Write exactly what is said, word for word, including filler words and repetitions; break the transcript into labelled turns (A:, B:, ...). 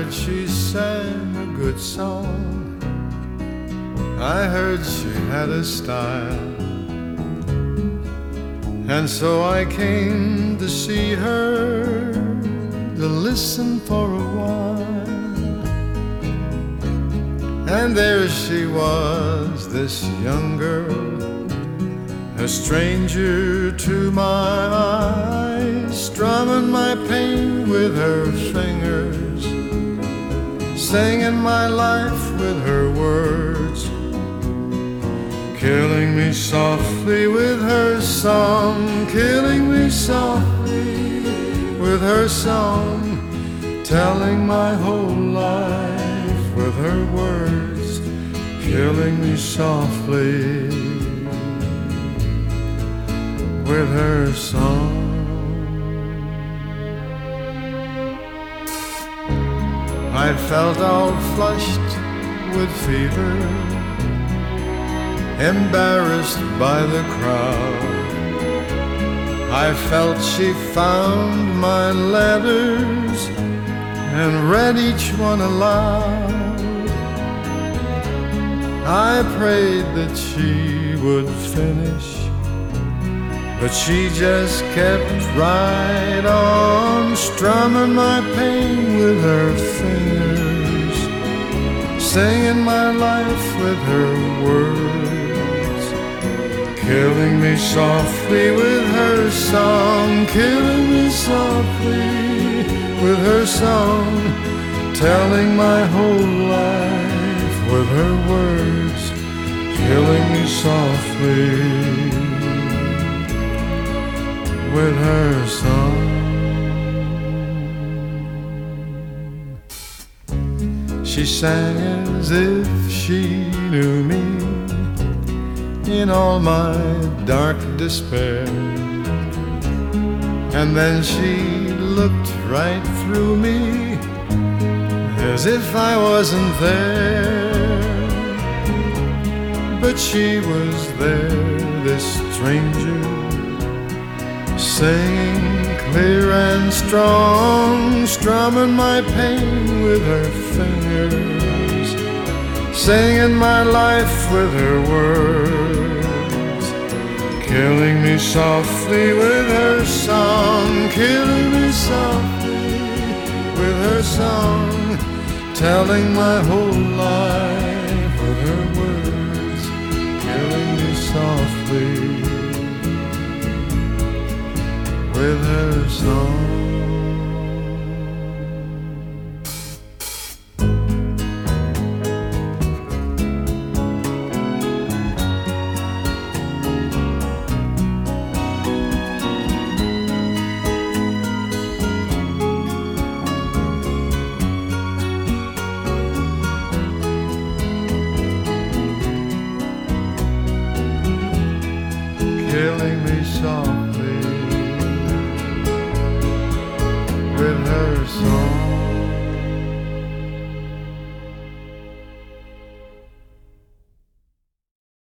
A: heard she sang a good song. I heard she had a style. And so I came to see her, to listen for a while. And there she was, this young girl, a stranger to my eyes, strumming my pain with her fingers, singing my life with her words, killing me softly with her song, killing me softly with her song, telling my whole life with her words, killing me softly with her song. I felt all flushed with fever, embarrassed by the crowd. I felt she found my letters and read each one aloud. I prayed that she would finish, but she just kept right on, strumming my pain with her fingers, singing my life with her words, killing me softly with her song, killing me softly with her song, telling my whole life with her words, killing me softly with her song. She sang as if she knew me in all my dark despair, and then she looked right through me as if I wasn't there. But she was there, this stranger, singing clear and strong, strumming my pain with her fingers, singing my life with her words, killing me softly with her song, killing me softly with her song, telling my whole life with her words, killing me softly with her song. Killing me softly with her song.